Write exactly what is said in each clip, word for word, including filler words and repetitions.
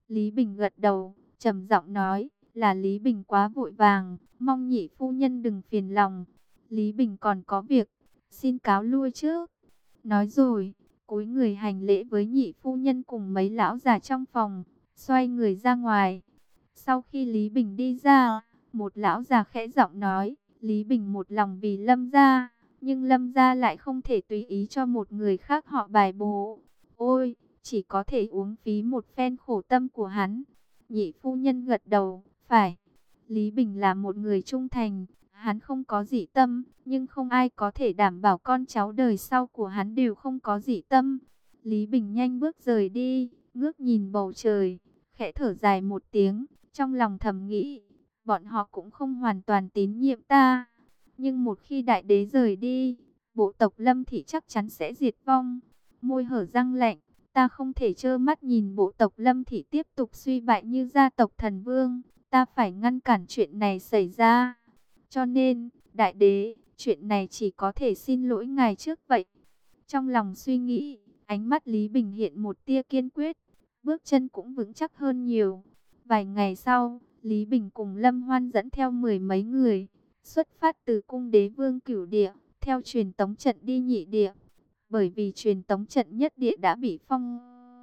Lý Bình gật đầu, trầm giọng nói, là Lý Bình quá vội vàng, mong nhị phu nhân đừng phiền lòng. Lý Bình còn có việc, xin cáo lui trước. Nói rồi, cúi người hành lễ với nhị phu nhân cùng mấy lão già trong phòng, xoay người ra ngoài. Sau khi Lý Bình đi ra, một lão già khẽ giọng nói, Lý Bình một lòng vì Lâm gia, nhưng Lâm gia lại không thể tùy ý cho một người khác họ bài bố. Ôi, chỉ có thể uống phí một phen khổ tâm của hắn. Nhị phu nhân gật đầu, phải. Lý Bình là một người trung thành, hắn không có dị tâm, nhưng không ai có thể đảm bảo con cháu đời sau của hắn đều không có dị tâm. Lý Bình nhanh bước rời đi, ngước nhìn bầu trời, khẽ thở dài một tiếng, trong lòng thầm nghĩ, bọn họ cũng không hoàn toàn tín nhiệm ta. Nhưng một khi đại đế rời đi, bộ tộc Lâm Thị chắc chắn sẽ diệt vong. Môi hở răng lạnh, ta không thể trơ mắt nhìn bộ tộc Lâm Thị tiếp tục suy bại như gia tộc Thần Vương. Ta phải ngăn cản chuyện này xảy ra. Cho nên, đại đế, chuyện này chỉ có thể xin lỗi ngài trước vậy. Trong lòng suy nghĩ, ánh mắt Lý Bình hiện một tia kiên quyết, bước chân cũng vững chắc hơn nhiều. Vài ngày sau, Lý Bình cùng Lâm Hoan dẫn theo mười mấy người, xuất phát từ cung đế vương Cửu Địa, theo truyền tống trận đi Nhị Địa. Bởi vì truyền tống trận Nhất Địa đã bị phong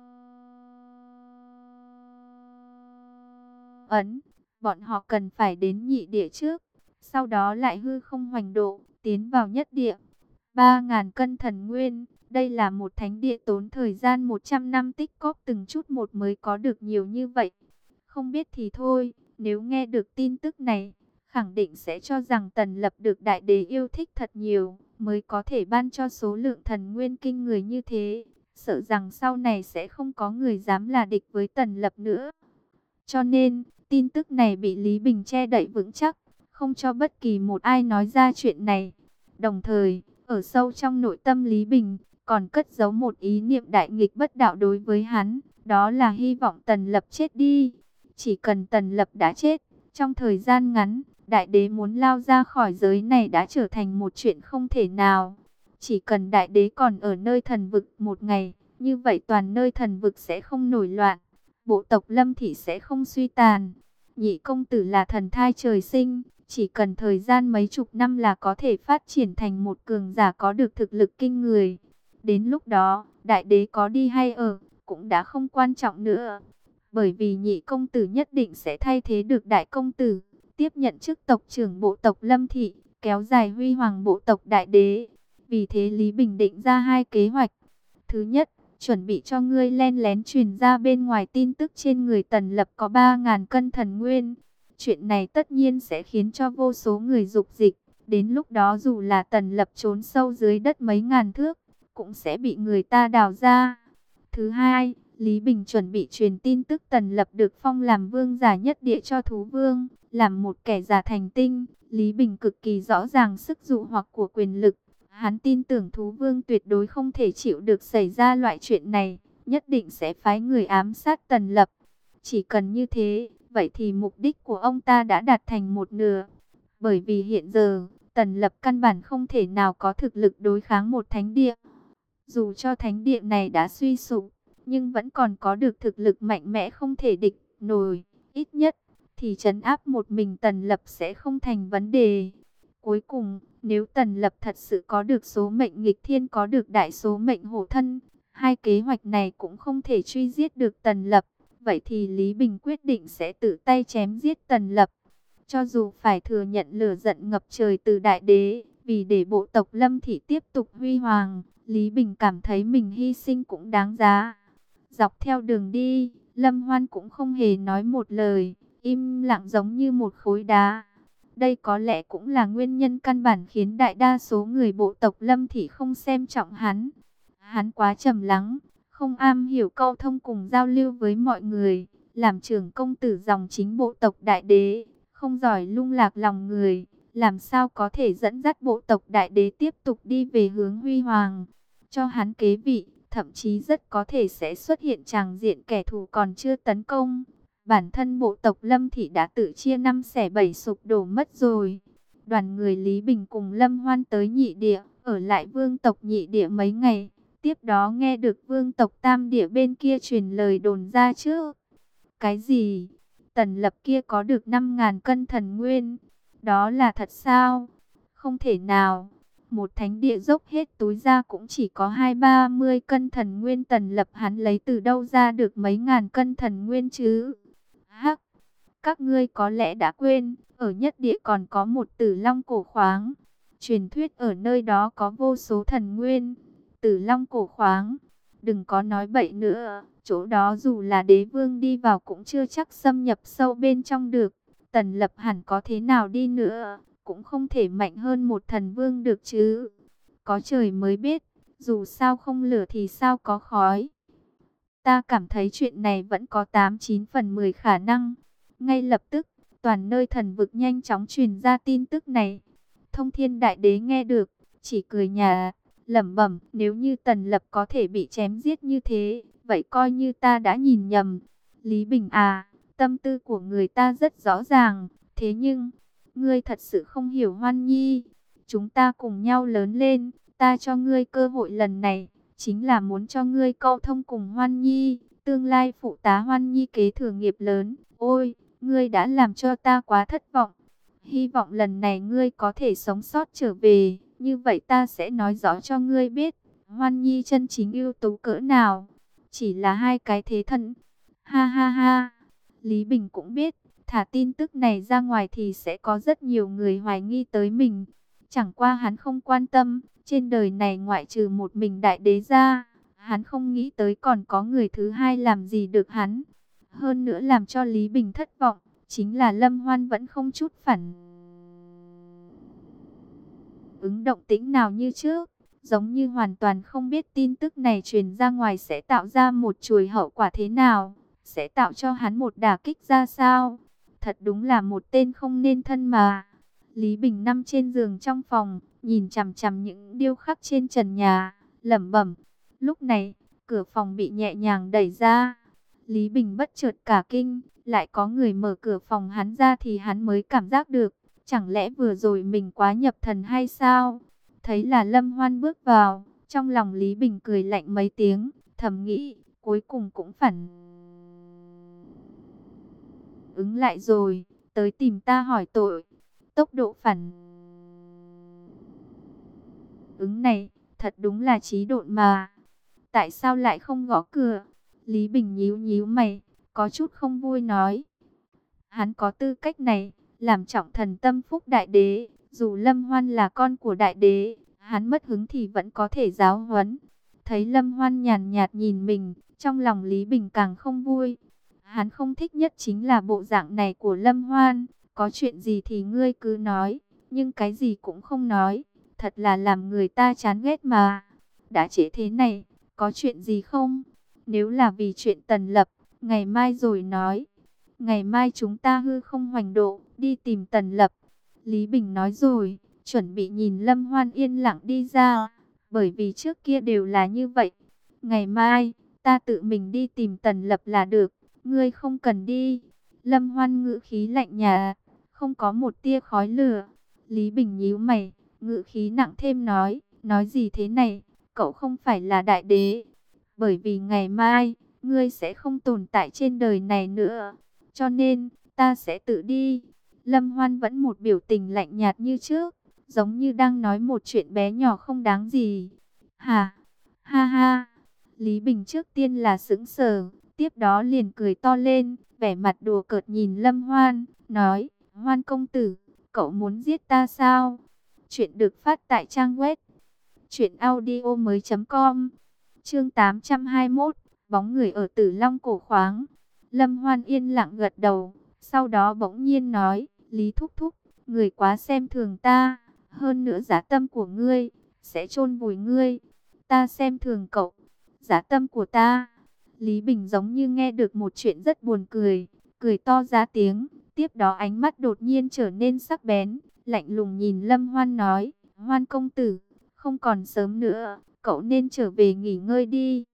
ấn, bọn họ cần phải đến Nhị Địa trước, sau đó lại hư không hoành độ, tiến vào Nhất Địa. Ba ngàn cân thần nguyên, đây là một thánh địa tốn thời gian một trăm năm tích cóp từng chút một mới có được nhiều như vậy. Không biết thì thôi, nếu nghe được tin tức này, khẳng định sẽ cho rằng Tần Lập được đại đế yêu thích thật nhiều, mới có thể ban cho số lượng thần nguyên kinh người như thế. Sợ rằng sau này sẽ không có người dám là địch với Tần Lập nữa. Cho nên, tin tức này bị Lý Bình che đậy vững chắc, không cho bất kỳ một ai nói ra chuyện này. Đồng thời, ở sâu trong nội tâm Lý Bình, còn cất giấu một ý niệm đại nghịch bất đạo đối với hắn, đó là hy vọng Tần Lập chết đi. Chỉ cần Tần Lập đã chết, trong thời gian ngắn, đại đế muốn lao ra khỏi giới này đã trở thành một chuyện không thể nào. Chỉ cần đại đế còn ở nơi thần vực một ngày, như vậy toàn nơi thần vực sẽ không nổi loạn, bộ tộc Lâm Thị sẽ không suy tàn. Nhị công tử là thần thai trời sinh, chỉ cần thời gian mấy chục năm là có thể phát triển thành một cường giả có được thực lực kinh người. Đến lúc đó, đại đế có đi hay ở, cũng đã không quan trọng nữa. Bởi vì nhị công tử nhất định sẽ thay thế được đại công tử, tiếp nhận chức tộc trưởng bộ tộc Lâm Thị, kéo dài huy hoàng bộ tộc đại đế. Vì thế Lý Bình định ra hai kế hoạch. Thứ nhất, chuẩn bị cho ngươi len lén truyền ra bên ngoài tin tức trên người Tần Lập có ba ngàn cân thần nguyên. Chuyện này tất nhiên sẽ khiến cho vô số người dục dịch. Đến lúc đó dù là Tần Lập trốn sâu dưới đất mấy ngàn thước, cũng sẽ bị người ta đào ra. Thứ hai, Lý Bình chuẩn bị truyền tin tức Tần Lập được phong làm vương giả nhất địa cho thú vương. Làm một kẻ giả thành tinh, Lý Bình cực kỳ rõ ràng sức dụ hoặc của quyền lực. Hắn tin tưởng thú vương tuyệt đối không thể chịu được xảy ra loại chuyện này, nhất định sẽ phái người ám sát Tần Lập. Chỉ cần như thế, vậy thì mục đích của ông ta đã đạt thành một nửa. Bởi vì hiện giờ, Tần Lập căn bản không thể nào có thực lực đối kháng một thánh địa. Dù cho thánh địa này đã suy sụp, nhưng vẫn còn có được thực lực mạnh mẽ không thể địch nổi. Ít nhất, thì trấn áp một mình Tần Lập sẽ không thành vấn đề. Cuối cùng, nếu Tần Lập thật sự có được số mệnh nghịch thiên, có được đại số mệnh hổ thân, hai kế hoạch này cũng không thể truy giết được Tần Lập. Vậy thì Lý Bình quyết định sẽ tự tay chém giết Tần Lập. Cho dù phải thừa nhận lửa giận ngập trời từ đại đế, vì để bộ tộc Lâm Thị tiếp tục huy hoàng, Lý Bình cảm thấy mình hy sinh cũng đáng giá. Dọc theo đường đi, Lâm Hoan cũng không hề nói một lời, im lặng giống như một khối đá. Đây có lẽ cũng là nguyên nhân căn bản khiến đại đa số người bộ tộc Lâm Thị không xem trọng hắn. Hắn quá trầm lắng, không am hiểu câu thông cùng giao lưu với mọi người, làm trưởng công tử dòng chính bộ tộc đại đế, không giỏi lung lạc lòng người, làm sao có thể dẫn dắt bộ tộc đại đế tiếp tục đi về hướng huy hoàng. Cho hắn kế vị, thậm chí rất có thể sẽ xuất hiện tràng diện kẻ thù còn chưa tấn công. Bản thân bộ tộc Lâm Thị đã tự chia năm xẻ bảy sụp đổ mất rồi. Đoàn người Lý Bình cùng Lâm Hoan tới Nhị Địa, ở lại vương tộc Nhị Địa mấy ngày. Tiếp đó nghe được vương tộc Tam Địa bên kia truyền lời đồn ra trước. Cái gì? Tần Lập kia có được năm ngàn cân thần nguyên? Đó là thật sao? Không thể nào. Một thánh địa dốc hết túi ra cũng chỉ có hai ba mươi cân thần nguyên. Tần Lập hắn lấy từ đâu ra được mấy ngàn cân thần nguyên chứ? Hắc, các ngươi có lẽ đã quên, ở nhất địa còn có một Tử Long cổ khoáng. Truyền thuyết ở nơi đó có vô số thần nguyên. Tử Long cổ khoáng, đừng có nói bậy nữa, chỗ đó dù là đế vương đi vào cũng chưa chắc xâm nhập sâu bên trong được. Tần Lập hẳn có thế nào đi nữa, cũng không thể mạnh hơn một thần vương được chứ. Có trời mới biết, dù sao không lửa thì sao có khói. Ta cảm thấy chuyện này vẫn có tám chín phần mười khả năng. Ngay lập tức, toàn nơi thần vực nhanh chóng truyền ra tin tức này. Thông Thiên Đại Đế nghe được, chỉ cười nhạt, lẩm bẩm, nếu như Tần Lập có thể bị chém giết như thế, vậy coi như ta đã nhìn nhầm. Lý Bình à, tâm tư của người ta rất rõ ràng, thế nhưng, ngươi thật sự không hiểu Hoan Nhi. Chúng ta cùng nhau lớn lên, ta cho ngươi cơ hội lần này, chính là muốn cho ngươi câu thông cùng Hoan Nhi, tương lai phụ tá Hoan Nhi kế thừa nghiệp lớn. Ôi, ngươi đã làm cho ta quá thất vọng. Hy vọng lần này ngươi có thể sống sót trở về, như vậy ta sẽ nói rõ cho ngươi biết, Hoan Nhi chân chính ưu tú cỡ nào. Chỉ là hai cái thế thân. Ha ha ha. Lý Bình cũng biết, thả tin tức này ra ngoài thì sẽ có rất nhiều người hoài nghi tới mình. Chẳng qua hắn không quan tâm, trên đời này ngoại trừ một mình đại đế ra, hắn không nghĩ tới còn có người thứ hai làm gì được hắn. Hơn nữa làm cho Lý Bình thất vọng, chính là Lâm Hoan vẫn không chút phản ứng động tĩnh nào như trước, giống như hoàn toàn không biết tin tức này truyền ra ngoài sẽ tạo ra một chuỗi hậu quả thế nào, sẽ tạo cho hắn một đả kích ra sao. Thật đúng là một tên không nên thân mà. Lý Bình nằm trên giường trong phòng, nhìn chằm chằm những điêu khắc trên trần nhà, lẩm bẩm. Lúc này, cửa phòng bị nhẹ nhàng đẩy ra. Lý Bình bất chợt cả kinh, lại có người mở cửa phòng hắn ra thì hắn mới cảm giác được. Chẳng lẽ vừa rồi mình quá nhập thần hay sao? Thấy là Lâm Hoan bước vào, trong lòng Lý Bình cười lạnh mấy tiếng, thầm nghĩ, cuối cùng cũng phản ứng lại rồi, tới tìm ta hỏi tội. Tốc độ phản ứng này, thật đúng là trí độn mà. Tại sao lại không gõ cửa? Lý Bình nhíu nhíu mày, có chút không vui nói. Hắn có tư cách này, làm trọng thần tâm phúc đại đế. Dù Lâm Hoan là con của đại đế, hắn mất hứng thì vẫn có thể giáo huấn. Thấy Lâm Hoan nhàn nhạt nhìn mình, trong lòng Lý Bình càng không vui. Hắn không thích nhất chính là bộ dạng này của Lâm Hoan. Có chuyện gì thì ngươi cứ nói, nhưng cái gì cũng không nói. Thật là làm người ta chán ghét mà. Đã trễ thế này, có chuyện gì không? Nếu là vì chuyện Tần Lập, ngày mai rồi nói. Ngày mai chúng ta hư không hoành độ, đi tìm Tần Lập. Lý Bình nói rồi, chuẩn bị nhìn Lâm Hoan yên lặng đi ra. Bởi vì trước kia đều là như vậy. Ngày mai, ta tự mình đi tìm Tần Lập là được, ngươi không cần đi. Lâm Hoan ngữ khí lạnh nhạt, không có một tia khói lửa. Lý Bình nhíu mày, ngữ khí nặng thêm nói, nói gì thế này, cậu không phải là đại đế. Bởi vì ngày mai, ngươi sẽ không tồn tại trên đời này nữa. Cho nên, ta sẽ tự đi. Lâm Hoan vẫn một biểu tình lạnh nhạt như trước, giống như đang nói một chuyện bé nhỏ không đáng gì. Hà, ha ha. Lý Bình trước tiên là sững sờ, tiếp đó liền cười to lên, vẻ mặt đùa cợt nhìn Lâm Hoan, nói, Hoan công tử, cậu muốn giết ta sao? Chuyện được phát tại trang web truyện audio mới chấm com. Chương tám trăm hai mươi mốt, bóng người ở Tử Long cổ khoáng. Lâm Hoan yên lặng gật đầu, sau đó bỗng nhiên nói, Lý thúc thúc, người quá xem thường ta, hơn nữa giá tâm của ngươi sẽ chôn vùi ngươi. Ta xem thường cậu, giá tâm của ta. Lý Bình giống như nghe được một chuyện rất buồn cười, cười to ra tiếng, tiếp đó ánh mắt đột nhiên trở nên sắc bén, lạnh lùng nhìn Lâm Hoan nói, Hoan công tử, không còn sớm nữa, cậu nên trở về nghỉ ngơi đi.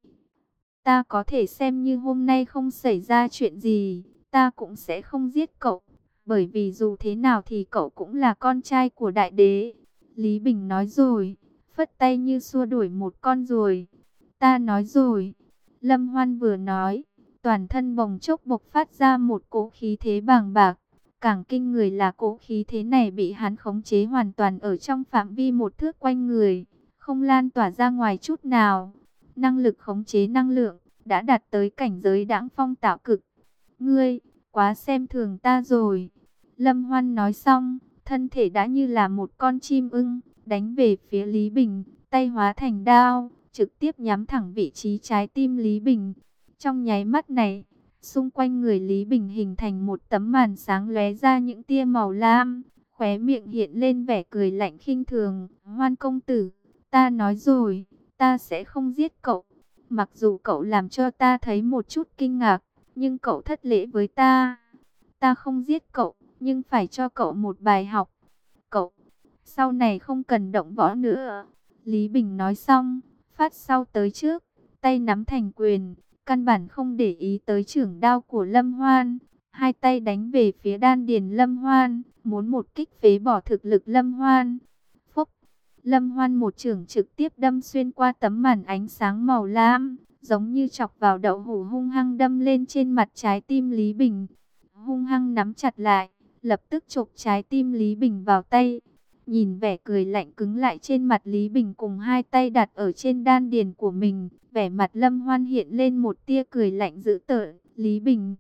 Ta có thể xem như hôm nay không xảy ra chuyện gì, ta cũng sẽ không giết cậu, bởi vì dù thế nào thì cậu cũng là con trai của đại đế. Lý Bình nói rồi, phất tay như xua đuổi một con ruồi. Ta nói rồi. Lâm Hoan vừa nói, toàn thân bồng chốc bộc phát ra một cỗ khí thế bàng bạc. Càng kinh người là cỗ khí thế này bị hắn khống chế hoàn toàn ở trong phạm vi một thước quanh người, không lan tỏa ra ngoài chút nào. Năng lực khống chế năng lượng đã đạt tới cảnh giới đãng phong tạo cực. Ngươi, quá xem thường ta rồi. Lâm Hoan nói xong, thân thể đã như là một con chim ưng, đánh về phía Lý Bình, tay hóa thành đao, trực tiếp nhắm thẳng vị trí trái tim Lý Bình. Trong nháy mắt này, xung quanh người Lý Bình hình thành một tấm màn sáng lóe ra những tia màu lam, khóe miệng hiện lên vẻ cười lạnh khinh thường. Hoan công tử, ta nói rồi, ta sẽ không giết cậu. Mặc dù cậu làm cho ta thấy một chút kinh ngạc, nhưng cậu thất lễ với ta. Ta không giết cậu, nhưng phải cho cậu một bài học. Cậu, sau này không cần động võ nữa. Lý Bình nói xong, phát sau tới trước, tay nắm thành quyền, căn bản không để ý tới chưởng đao của Lâm Hoan. Hai tay đánh về phía đan điền Lâm Hoan, muốn một kích phế bỏ thực lực Lâm Hoan. Phúc, Lâm Hoan một chưởng trực tiếp đâm xuyên qua tấm màn ánh sáng màu lam, giống như chọc vào đậu hũ, hung hăng đâm lên trên mặt trái tim Lý Bình. Hung hăng nắm chặt lại, lập tức chộp trái tim Lý Bình vào tay. Nhìn vẻ cười lạnh cứng lại trên mặt Lý Bình cùng hai tay đặt ở trên đan điền của mình, vẻ mặt Lâm Hoan hiện lên một tia cười lạnh dữ tợn. Lý Bình,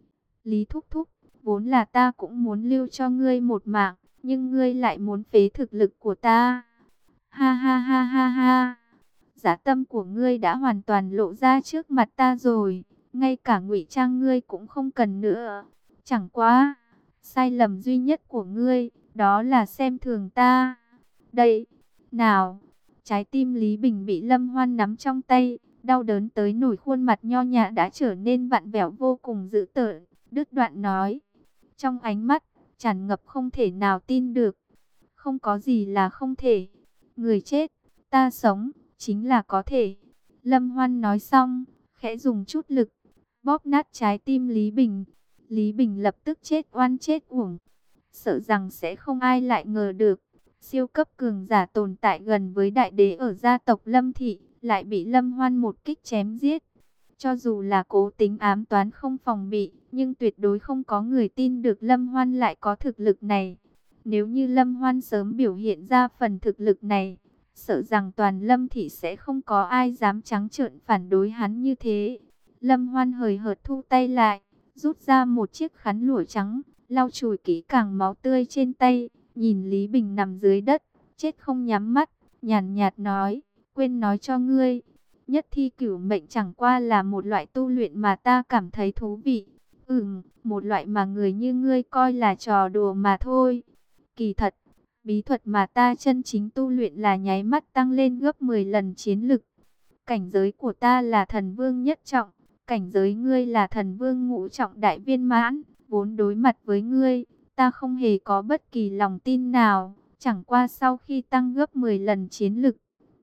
Lý thúc thúc, vốn là ta cũng muốn lưu cho ngươi một mạng, nhưng ngươi lại muốn phế thực lực của ta. Ha ha ha ha ha, dã tâm của ngươi đã hoàn toàn lộ ra trước mặt ta rồi, ngay cả ngụy trang ngươi cũng không cần nữa. Chẳng quá, sai lầm duy nhất của ngươi, đó là xem thường ta. Đây, nào, trái tim Lý Bình bị Lâm Hoan nắm trong tay, đau đớn tới nổi khuôn mặt nho nhã đã trở nên vặn vẹo vô cùng dữ tợn, đứt đoạn nói. Trong ánh mắt, tràn ngập không thể nào tin được. Không có gì là không thể. Người chết, ta sống, chính là có thể. Lâm Hoan nói xong, khẽ dùng chút lực, bóp nát trái tim Lý Bình. Lý Bình lập tức chết oan chết uổng. Sợ rằng sẽ không ai lại ngờ được, siêu cấp cường giả tồn tại gần với đại đế ở gia tộc Lâm Thị, lại bị Lâm Hoan một kích chém giết. Cho dù là cố tính ám toán không phòng bị, nhưng tuyệt đối không có người tin được Lâm Hoan lại có thực lực này. Nếu như Lâm Hoan sớm biểu hiện ra phần thực lực này, sợ rằng toàn Lâm Thị sẽ không có ai dám trắng trợn phản đối hắn như thế. Lâm Hoan hời hợt thu tay lại, rút ra một chiếc khăn lụa trắng, lau chùi kỹ càng máu tươi trên tay, nhìn Lý Bình nằm dưới đất, chết không nhắm mắt, nhàn nhạt nói, quên nói cho ngươi, nhất thi cửu mệnh chẳng qua là một loại tu luyện mà ta cảm thấy thú vị. Ừm, một loại mà người như ngươi coi là trò đùa mà thôi. Kỳ thật, bí thuật mà ta chân chính tu luyện là nháy mắt tăng lên gấp mười lần chiến lực. Cảnh giới của ta là thần vương nhất trọng, cảnh giới ngươi là thần vương ngũ trọng đại viên mãn. Vốn đối mặt với ngươi, ta không hề có bất kỳ lòng tin nào, chẳng qua sau khi tăng gấp mười lần chiến lực,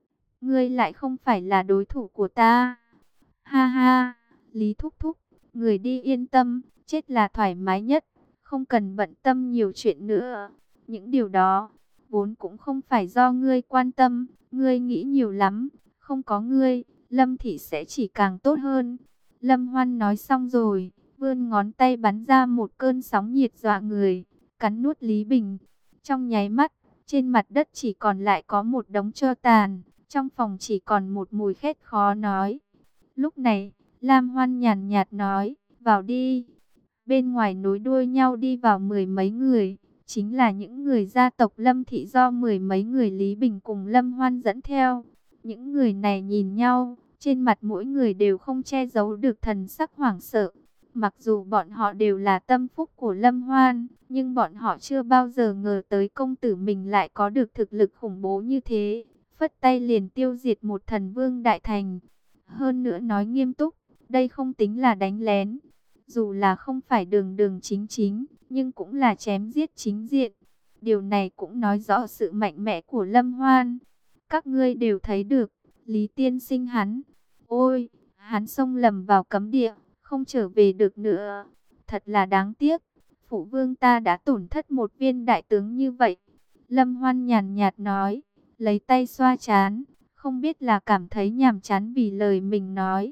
ngươi lại không phải là đối thủ của ta. Ha ha, Lý thúc thúc, người đi yên tâm, chết là thoải mái nhất, không cần bận tâm nhiều chuyện nữa. Những điều đó, vốn cũng không phải do ngươi quan tâm, ngươi nghĩ nhiều lắm, không có ngươi, Lâm Thị sẽ chỉ càng tốt hơn. Lâm Hoan nói xong rồi, vươn ngón tay bắn ra một cơn sóng nhiệt dọa người, cắn nuốt Lý Bình. Trong nháy mắt, trên mặt đất chỉ còn lại có một đống tro tàn, trong phòng chỉ còn một mùi khét khó nói. Lúc này, Lam Hoan nhàn nhạt nói, vào đi. Bên ngoài nối đuôi nhau đi vào mười mấy người, chính là những người gia tộc Lâm Thị do mười mấy người Lý Bình cùng Lâm Hoan dẫn theo. Những người này nhìn nhau, trên mặt mỗi người đều không che giấu được thần sắc hoảng sợ. Mặc dù bọn họ đều là tâm phúc của Lâm Hoan, nhưng bọn họ chưa bao giờ ngờ tới công tử mình lại có được thực lực khủng bố như thế. Phất tay liền tiêu diệt một thần vương đại thành. Hơn nữa nói nghiêm túc, đây không tính là đánh lén. Dù là không phải đường đường chính chính, nhưng cũng là chém giết chính diện. Điều này cũng nói rõ sự mạnh mẽ của Lâm Hoan. Các ngươi đều thấy được, Lý tiên sinh hắn. Ôi, hắn xông lầm vào cấm địa, không trở về được nữa. Thật là đáng tiếc, phụ vương ta đã tổn thất một viên đại tướng như vậy. Lâm Hoan nhàn nhạt nói, lấy tay xoa trán, không biết là cảm thấy nhàm chán vì lời mình nói,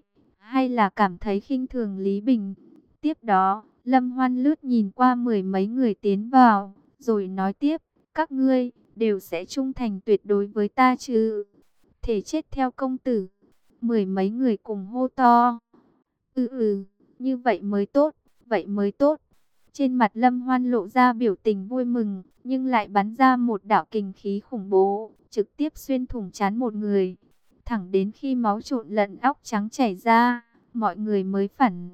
hay là cảm thấy khinh thường Lý Bình. Tiếp đó, Lâm Hoan lướt nhìn qua mười mấy người tiến vào, rồi nói tiếp, các ngươi đều sẽ trung thành tuyệt đối với ta chứ? Thể chết theo công tử. Mười mấy người cùng hô to. Ừ ừ, như vậy mới tốt, vậy mới tốt. Trên mặt Lâm Hoan lộ ra biểu tình vui mừng, nhưng lại bắn ra một đạo kình khí khủng bố, trực tiếp xuyên thủng trán một người. Thẳng đến khi máu trộn lẫn óc trắng chảy ra, mọi người mới phản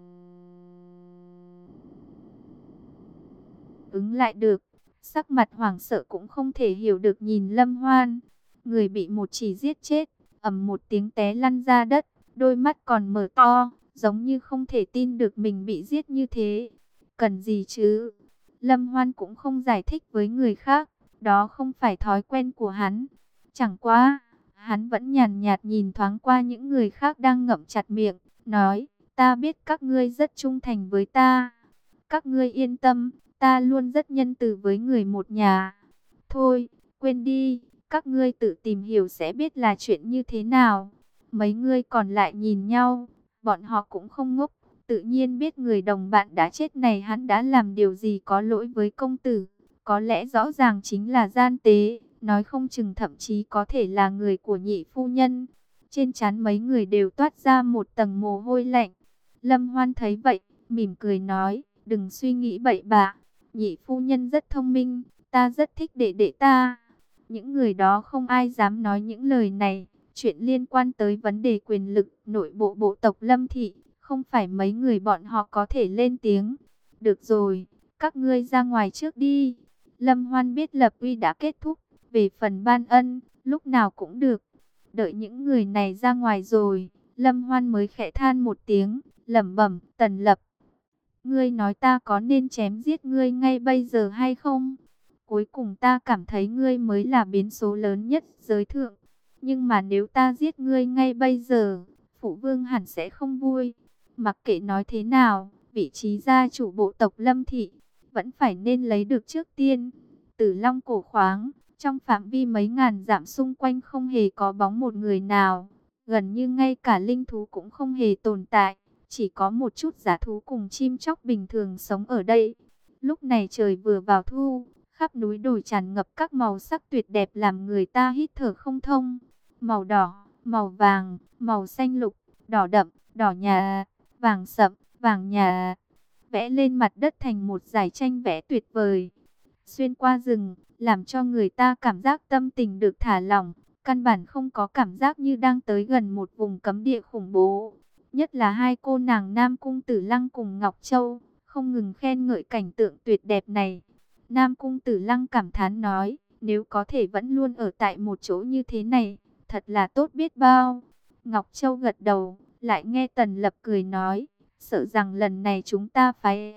ứng lại được. Sắc mặt hoảng sợ cũng không thể hiểu được nhìn Lâm Hoan. Người bị một chỉ giết chết, ầm một tiếng té lăn ra đất, đôi mắt còn mở to, giống như không thể tin được mình bị giết như thế. Cần gì chứ? Lâm Hoan cũng không giải thích với người khác, đó không phải thói quen của hắn. Chẳng qua, hắn vẫn nhàn nhạt nhìn thoáng qua những người khác đang ngậm chặt miệng, nói, ta biết các ngươi rất trung thành với ta. Các ngươi yên tâm, ta luôn rất nhân từ với người một nhà. Thôi, quên đi, các ngươi tự tìm hiểu sẽ biết là chuyện như thế nào. Mấy ngươi còn lại nhìn nhau, bọn họ cũng không ngốc, tự nhiên biết người đồng bạn đã chết này hắn đã làm điều gì có lỗi với công tử. Có lẽ rõ ràng chính là gian tế, nói không chừng thậm chí có thể là người của nhị phu nhân. Trên trán mấy người đều toát ra một tầng mồ hôi lạnh. Lâm Hoan thấy vậy, mỉm cười nói, đừng suy nghĩ bậy bạ, nhị phu nhân rất thông minh, ta rất thích đệ đệ ta. Những người đó không ai dám nói những lời này, chuyện liên quan tới vấn đề quyền lực nội bộ bộ tộc Lâm Thị, không phải mấy người bọn họ có thể lên tiếng. Được rồi, các ngươi ra ngoài trước đi. Lâm Hoan biết lập uy đã kết thúc, về phần ban ân, lúc nào cũng được. Đợi những người này ra ngoài rồi, Lâm Hoan mới khẽ than một tiếng, lẩm bẩm, Tần Lập. Ngươi nói ta có nên chém giết ngươi ngay bây giờ hay không? Cuối cùng ta cảm thấy ngươi mới là biến số lớn nhất giới thượng. Nhưng mà nếu ta giết ngươi ngay bây giờ, phụ vương hẳn sẽ không vui. Mặc kệ nói thế nào, vị trí gia chủ bộ tộc Lâm Thị vẫn phải nên lấy được trước tiên. Tử Long cổ khoáng, trong phạm vi mấy ngàn dặm xung quanh không hề có bóng một người nào. Gần như ngay cả linh thú cũng không hề tồn tại. Chỉ có một chút dã thú cùng chim chóc bình thường sống ở đây. Lúc này trời vừa vào thu, khắp núi đồi tràn ngập các màu sắc tuyệt đẹp làm người ta hít thở không thông. Màu đỏ, màu vàng, màu xanh lục, đỏ đậm, đỏ nhà, vàng sậm, vàng nhà. Vẽ lên mặt đất thành một dải tranh vẽ tuyệt vời. Xuyên qua rừng, làm cho người ta cảm giác tâm tình được thả lỏng. Căn bản không có cảm giác như đang tới gần một vùng cấm địa khủng bố. Nhất là hai cô nàng Nam Cung Tử Lăng cùng Ngọc Châu, không ngừng khen ngợi cảnh tượng tuyệt đẹp này. Nam Cung Tử Lăng cảm thán nói, nếu có thể vẫn luôn ở tại một chỗ như thế này, thật là tốt biết bao. Ngọc Châu gật đầu, lại nghe Tần Lập cười nói, sợ rằng lần này chúng ta phải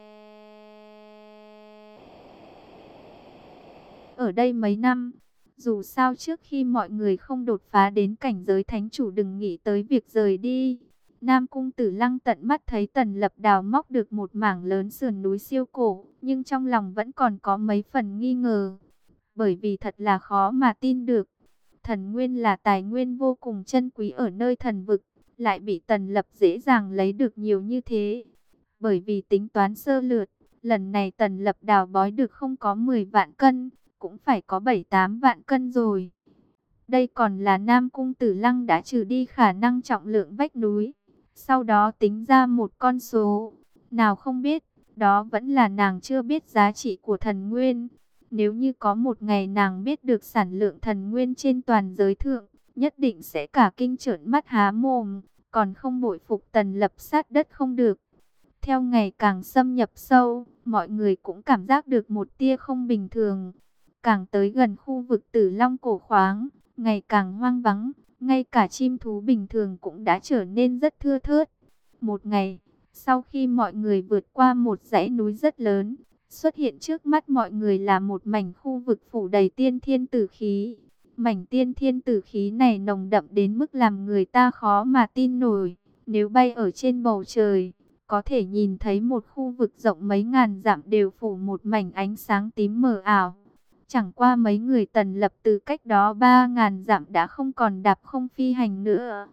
ở đây mấy năm. Dù sao trước khi mọi người không đột phá đến cảnh giới thánh chủ đừng nghĩ tới việc rời đi. Nam Cung Tử Lăng tận mắt thấy Tần Lập đào móc được một mảng lớn sườn núi siêu cổ, nhưng trong lòng vẫn còn có mấy phần nghi ngờ. Bởi vì thật là khó mà tin được. Thần nguyên là tài nguyên vô cùng chân quý ở nơi thần vực, lại bị Tần Lập dễ dàng lấy được nhiều như thế. Bởi vì tính toán sơ lược, lần này Tần Lập đào bói được không có mười vạn cân, cũng phải có bảy tám vạn cân rồi. Đây còn là Nam Cung Tử Lăng đã trừ đi khả năng trọng lượng vách núi. Sau đó tính ra một con số. Nào không biết, đó vẫn là nàng chưa biết giá trị của thần nguyên. Nếu như có một ngày nàng biết được sản lượng thần nguyên trên toàn giới thượng, nhất định sẽ cả kinh trợn mắt há mồm, còn không bội phục Tần Lập sát đất không được. Theo ngày càng xâm nhập sâu, mọi người cũng cảm giác được một tia không bình thường. Càng tới gần khu vực Tử Long cổ khoáng, ngày càng hoang vắng, ngay cả chim thú bình thường cũng đã trở nên rất thưa thớt. Một ngày, sau khi mọi người vượt qua một dãy núi rất lớn, xuất hiện trước mắt mọi người là một mảnh khu vực phủ đầy tiên thiên tử khí. Mảnh tiên thiên tử khí này nồng đậm đến mức làm người ta khó mà tin nổi. Nếu bay ở trên bầu trời, có thể nhìn thấy một khu vực rộng mấy ngàn dặm đều phủ một mảnh ánh sáng tím mờ ảo. Chẳng qua mấy người Tần Lập từ cách đó ba ngàn dặm đã không còn đạp không phi hành nữa.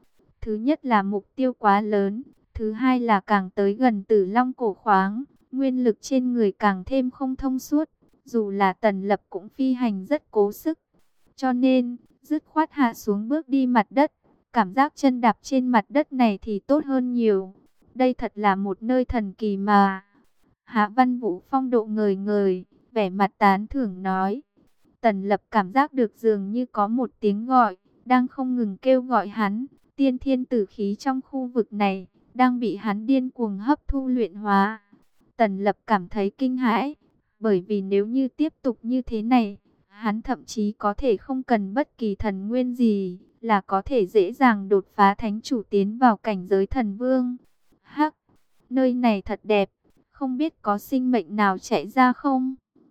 Thứ nhất là mục tiêu quá lớn, thứ hai là càng tới gần Tử Long cổ khoáng, nguyên lực trên người càng thêm không thông suốt, dù là Tần Lập cũng phi hành rất cố sức. Cho nên, dứt khoát hạ xuống bước đi mặt đất, cảm giác chân đạp trên mặt đất này thì tốt hơn nhiều. Đây thật là một nơi thần kỳ mà. Hạ Văn Vũ phong độ ngời ngời, vẻ mặt tán thưởng nói. Tần Lập cảm giác được dường như có một tiếng gọi, đang không ngừng kêu gọi hắn. Tiên thiên tử khí trong khu vực này, đang bị hắn điên cuồng hấp thu luyện hóa. Tần Lập cảm thấy kinh hãi, bởi vì nếu như tiếp tục như thế này, hắn thậm chí có thể không cần bất kỳ thần nguyên gì, là có thể dễ dàng đột phá thánh chủ tiến vào cảnh giới thần vương. Hắc, nơi này thật đẹp, không biết có sinh mệnh nào chạy ra không?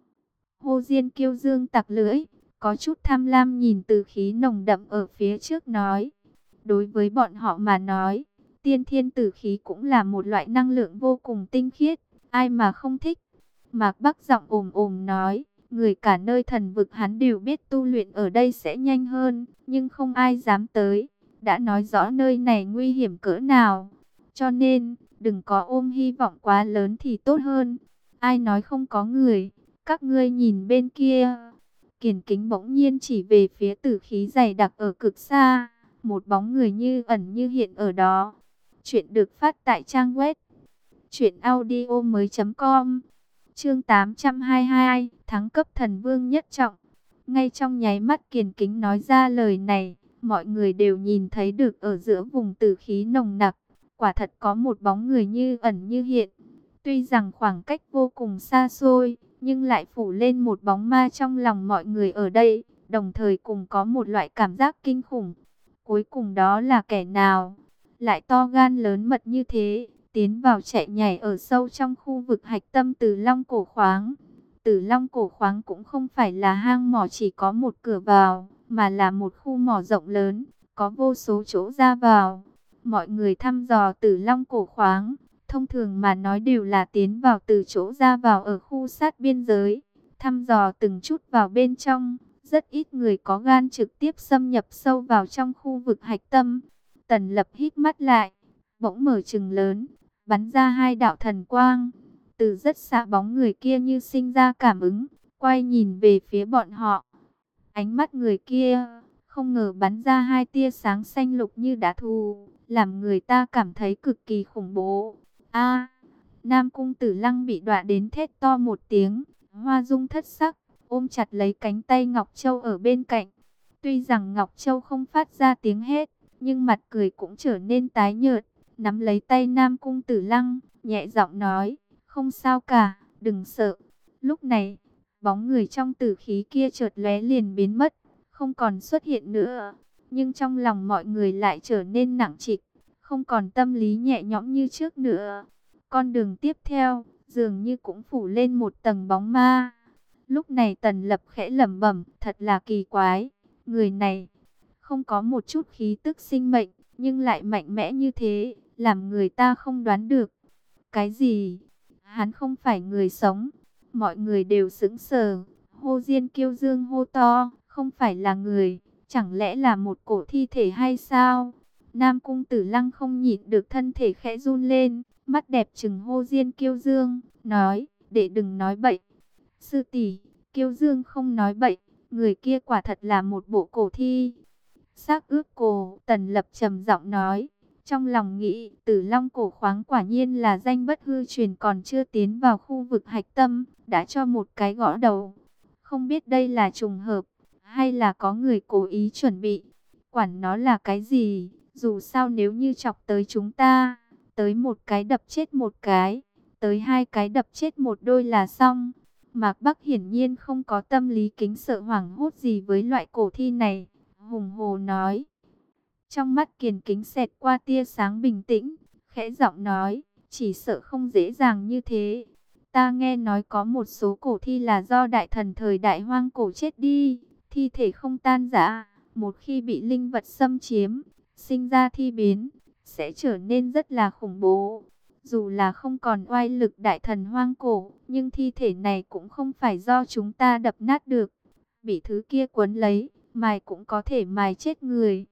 Hồ Diên Kiêu Dương tặc lưỡi, có chút tham lam nhìn từ khí nồng đậm ở phía trước nói. Đối với bọn họ mà nói, tiên thiên tử khí cũng là một loại năng lượng vô cùng tinh khiết, ai mà không thích. Mạc Bắc giọng ồm ồm nói, người cả nơi thần vực hắn đều biết tu luyện ở đây sẽ nhanh hơn, nhưng không ai dám tới, đã nói rõ nơi này nguy hiểm cỡ nào. Cho nên, đừng có ôm hy vọng quá lớn thì tốt hơn. Ai nói không có người, các ngươi nhìn bên kia. Kiền Kính bỗng nhiên chỉ về phía tử khí dày đặc ở cực xa, một bóng người như ẩn như hiện ở đó. Chuyện được phát tại trang web truyện audio mới chấm com. Chương tám trăm hai mươi hai, thắng cấp thần vương nhất trọng. Ngay trong nháy mắt Kiền Kính nói ra lời này, mọi người đều nhìn thấy được ở giữa vùng tử khí nồng nặc, quả thật có một bóng người như ẩn như hiện. Tuy rằng khoảng cách vô cùng xa xôi, nhưng lại phủ lên một bóng ma trong lòng mọi người ở đây, đồng thời cùng có một loại cảm giác kinh khủng. Cuối cùng đó là kẻ nào? Lại to gan lớn mật như thế, tiến vào chạy nhảy ở sâu trong khu vực hạch tâm Tử Long cổ khoáng. Tử Long cổ khoáng cũng không phải là hang mỏ chỉ có một cửa vào, mà là một khu mỏ rộng lớn, có vô số chỗ ra vào. Mọi người thăm dò Tử Long cổ khoáng, thông thường mà nói đều là tiến vào từ chỗ ra vào ở khu sát biên giới, thăm dò từng chút vào bên trong. Rất ít người có gan trực tiếp xâm nhập sâu vào trong khu vực hạch tâm. Tần Lập hít mắt lại, bỗng mở trừng lớn, bắn ra hai đạo thần quang. Từ rất xa bóng người kia như sinh ra cảm ứng, quay nhìn về phía bọn họ. Ánh mắt người kia không ngờ bắn ra hai tia sáng xanh lục như đá thù, làm người ta cảm thấy cực kỳ khủng bố. A, Nam Cung Tử Lăng bị dọa đến thét to một tiếng, hoa dung thất sắc, ôm chặt lấy cánh tay Ngọc Châu ở bên cạnh. Tuy rằng Ngọc Châu không phát ra tiếng hét, nhưng mặt cười cũng trở nên tái nhợt, nắm lấy tay Nam Cung Tử Lăng, nhẹ giọng nói, không sao cả, đừng sợ. Lúc này, bóng người trong tử khí kia chợt lóe liền biến mất, không còn xuất hiện nữa. Nhưng trong lòng mọi người lại trở nên nặng trịch, không còn tâm lý nhẹ nhõm như trước nữa. Con đường tiếp theo, dường như cũng phủ lên một tầng bóng ma. Lúc này Tần Lập khẽ lẩm bẩm, thật là kỳ quái, người này không có một chút khí tức sinh mệnh, nhưng lại mạnh mẽ như thế, làm người ta không đoán được. Cái gì? Hắn không phải người sống. Mọi người đều sững sờ. Hồ Diên Kiêu Dương hô to, không phải là người, chẳng lẽ là một cổ thi thể hay sao? Nam Cung Tử Lăng không nhịn được thân thể khẽ run lên, mắt đẹp trừng Hồ Diên Kiêu Dương, nói, để đừng nói bậy. Sư tỷ, Kiêu Dương không nói bậy, người kia quả thật là một bộ cổ thi. Xác ướp cổ, Tần Lập trầm giọng nói, trong lòng nghĩ, Tử Long cổ khoáng quả nhiên là danh bất hư truyền, còn chưa tiến vào khu vực hạch tâm, đã cho một cái gõ đầu. Không biết đây là trùng hợp, hay là có người cố ý chuẩn bị. Quản nó là cái gì, dù sao nếu như chọc tới chúng ta, tới một cái đập chết một cái, tới hai cái đập chết một đôi là xong. Mạc Bắc hiển nhiên không có tâm lý kính sợ hoảng hốt gì với loại cổ thi này, hùng hồ nói. Trong mắt Kiền Kính xẹt qua tia sáng bình tĩnh, khẽ giọng nói, chỉ sợ không dễ dàng như thế. Ta nghe nói có một số cổ thi là do đại thần thời đại hoang cổ chết đi, thi thể không tan rã, một khi bị linh vật xâm chiếm, sinh ra thi biến, sẽ trở nên rất là khủng bố. Dù là không còn oai lực đại thần hoang cổ, nhưng thi thể này cũng không phải do chúng ta đập nát được. Bị thứ kia quấn lấy, mài cũng có thể mài chết người.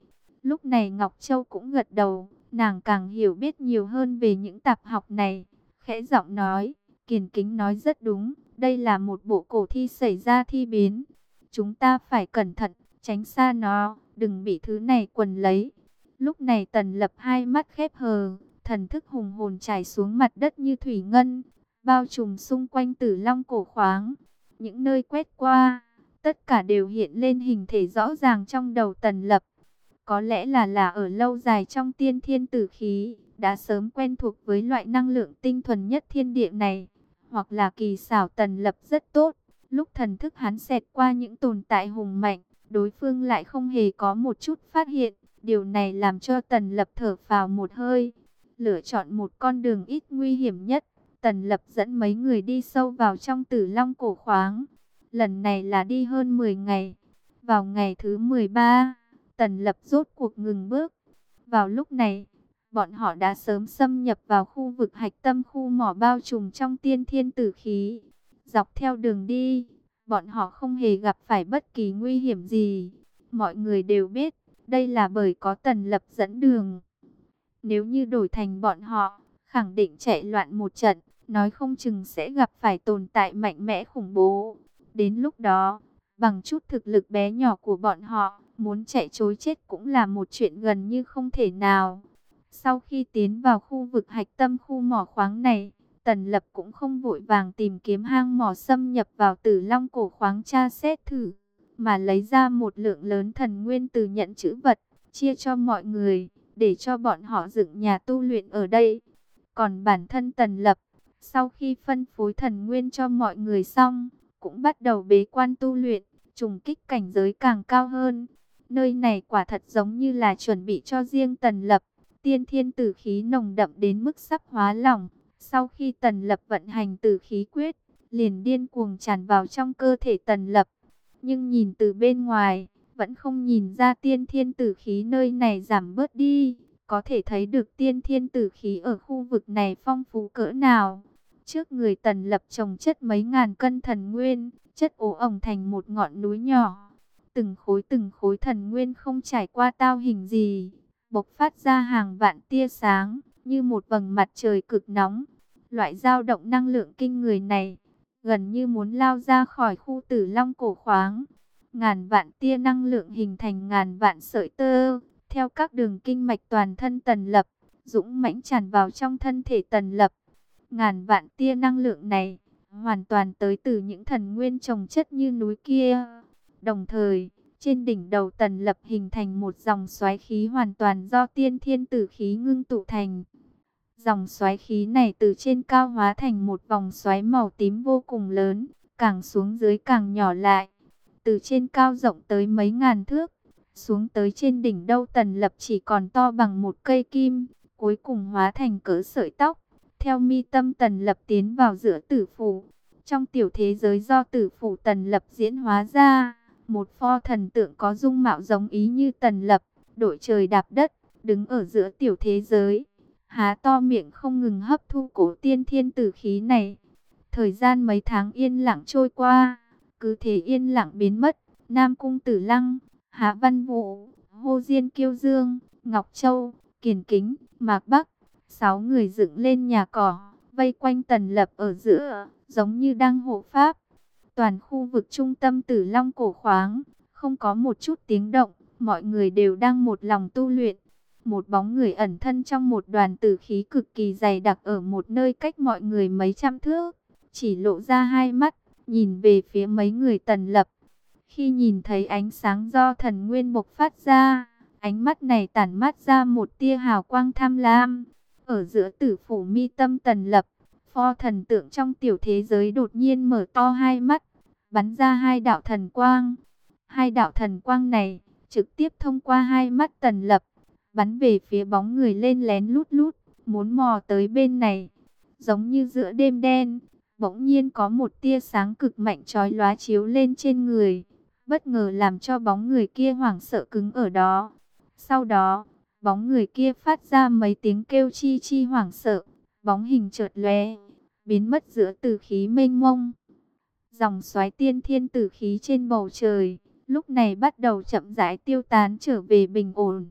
Lúc này Ngọc Châu cũng gật đầu, nàng càng hiểu biết nhiều hơn về những tạp học này. Khẽ giọng nói, Kiền Kính nói rất đúng, đây là một bộ cổ thi xảy ra thi biến. Chúng ta phải cẩn thận, tránh xa nó, đừng bị thứ này quần lấy. Lúc này Tần Lập hai mắt khép hờ, thần thức hùng hồn trải xuống mặt đất như thủy ngân, bao trùm xung quanh Tử Long cổ khoáng. Những nơi quét qua, tất cả đều hiện lên hình thể rõ ràng trong đầu Tần Lập. Có lẽ là là ở lâu dài trong tiên thiên tử khí, đã sớm quen thuộc với loại năng lượng tinh thuần nhất thiên địa này, hoặc là kỳ xảo Tần Lập rất tốt. Lúc thần thức hắn xẹt qua những tồn tại hùng mạnh, đối phương lại không hề có một chút phát hiện. Điều này làm cho Tần Lập thở phào một hơi, lựa chọn một con đường ít nguy hiểm nhất. Tần Lập dẫn mấy người đi sâu vào trong Tử Long cổ khoáng. Lần này là đi hơn mười ngày. Vào ngày thứ mười ba, Tần Lập rốt cuộc ngừng bước. Vào lúc này, bọn họ đã sớm xâm nhập vào khu vực hạch tâm khu mỏ bao trùm trong tiên thiên tử khí. Dọc theo đường đi, bọn họ không hề gặp phải bất kỳ nguy hiểm gì. Mọi người đều biết, đây là bởi có Tần Lập dẫn đường. Nếu như đổi thành bọn họ, khẳng định chạy loạn một trận, nói không chừng sẽ gặp phải tồn tại mạnh mẽ khủng bố. Đến lúc đó, bằng chút thực lực bé nhỏ của bọn họ, muốn chạy trối chết cũng là một chuyện gần như không thể nào. Sau khi tiến vào khu vực hạch tâm khu mỏ khoáng này, Tần Lập cũng không vội vàng tìm kiếm hang mỏ xâm nhập vào Tử Long cổ khoáng tra xét thử, mà lấy ra một lượng lớn thần nguyên từ nhận chữ vật, chia cho mọi người, để cho bọn họ dựng nhà tu luyện ở đây. Còn bản thân Tần Lập, sau khi phân phối thần nguyên cho mọi người xong, cũng bắt đầu bế quan tu luyện, trùng kích cảnh giới càng cao hơn. Nơi này quả thật giống như là chuẩn bị cho riêng Tần Lập, tiên thiên tử khí nồng đậm đến mức sắp hóa lỏng. Sau khi Tần Lập vận hành tử khí quyết, liền điên cuồng tràn vào trong cơ thể Tần Lập. Nhưng nhìn từ bên ngoài, vẫn không nhìn ra tiên thiên tử khí nơi này giảm bớt đi. Có thể thấy được tiên thiên tử khí ở khu vực này phong phú cỡ nào. Trước người Tần Lập trồng chất mấy ngàn cân thần nguyên, chất ố ổng thành một ngọn núi nhỏ. Từng khối từng khối thần nguyên không trải qua tao hình gì, bộc phát ra hàng vạn tia sáng, như một vầng mặt trời cực nóng. Loại dao động năng lượng kinh người này, gần như muốn lao ra khỏi khu Tử Long cổ khoáng. Ngàn vạn tia năng lượng hình thành ngàn vạn sợi tơ, theo các đường kinh mạch toàn thân Tần Lập, dũng mãnh tràn vào trong thân thể Tần Lập. Ngàn vạn tia năng lượng này, hoàn toàn tới từ những thần nguyên chồng chất như núi kia. Đồng thời, trên đỉnh đầu Tần Lập hình thành một dòng xoáy khí hoàn toàn do tiên thiên tử khí ngưng tụ thành. Dòng xoáy khí này từ trên cao hóa thành một vòng xoáy màu tím vô cùng lớn, càng xuống dưới càng nhỏ lại. Từ trên cao rộng tới mấy ngàn thước, xuống tới trên đỉnh đâu Tần Lập chỉ còn to bằng một cây kim, cuối cùng hóa thành cỡ sợi tóc. Theo mi tâm Tần Lập tiến vào giữa tử phủ. Trong tiểu thế giới do tử phủ Tần Lập diễn hóa ra, một pho thần tượng có dung mạo giống ý như Tần Lập, đội trời đạp đất, đứng ở giữa tiểu thế giới, há to miệng không ngừng hấp thu cổ tiên thiên tử khí này. Thời gian mấy tháng yên lặng trôi qua, cứ thế yên lặng biến mất. Nam Cung Tử Lăng, Hạ Văn Vũ, Hồ Diên Kiêu Dương, Ngọc Châu, Kiền Kính, Mạc Bắc, sáu người dựng lên nhà cỏ, vây quanh Tần Lập ở giữa, giống như đang hộ pháp. Toàn khu vực trung tâm Tử Long cổ khoáng, không có một chút tiếng động, mọi người đều đang một lòng tu luyện. Một bóng người ẩn thân trong một đoàn tử khí cực kỳ dày đặc ở một nơi cách mọi người mấy trăm thước, chỉ lộ ra hai mắt, nhìn về phía mấy người Tần Lập. Khi nhìn thấy ánh sáng do thần nguyên bộc phát ra, ánh mắt này tản mát ra một tia hào quang tham lam. Ở giữa tử phủ mi tâm Tần Lập, pho thần tượng trong tiểu thế giới đột nhiên mở to hai mắt, bắn ra hai đạo thần quang. Hai đạo thần quang này trực tiếp thông qua hai mắt Tần Lập, bắn về phía bóng người lên lén lút lút, muốn mò tới bên này. Giống như giữa đêm đen, bỗng nhiên có một tia sáng cực mạnh chói lóa chiếu lên trên người, bất ngờ làm cho bóng người kia hoảng sợ cứng ở đó. Sau đó, bóng người kia phát ra mấy tiếng kêu chi chi hoảng sợ, bóng hình chợt lóe, biến mất giữa tử khí mênh mông. Dòng xoáy tiên thiên tử khí trên bầu trời, lúc này bắt đầu chậm rãi tiêu tán trở về bình ổn.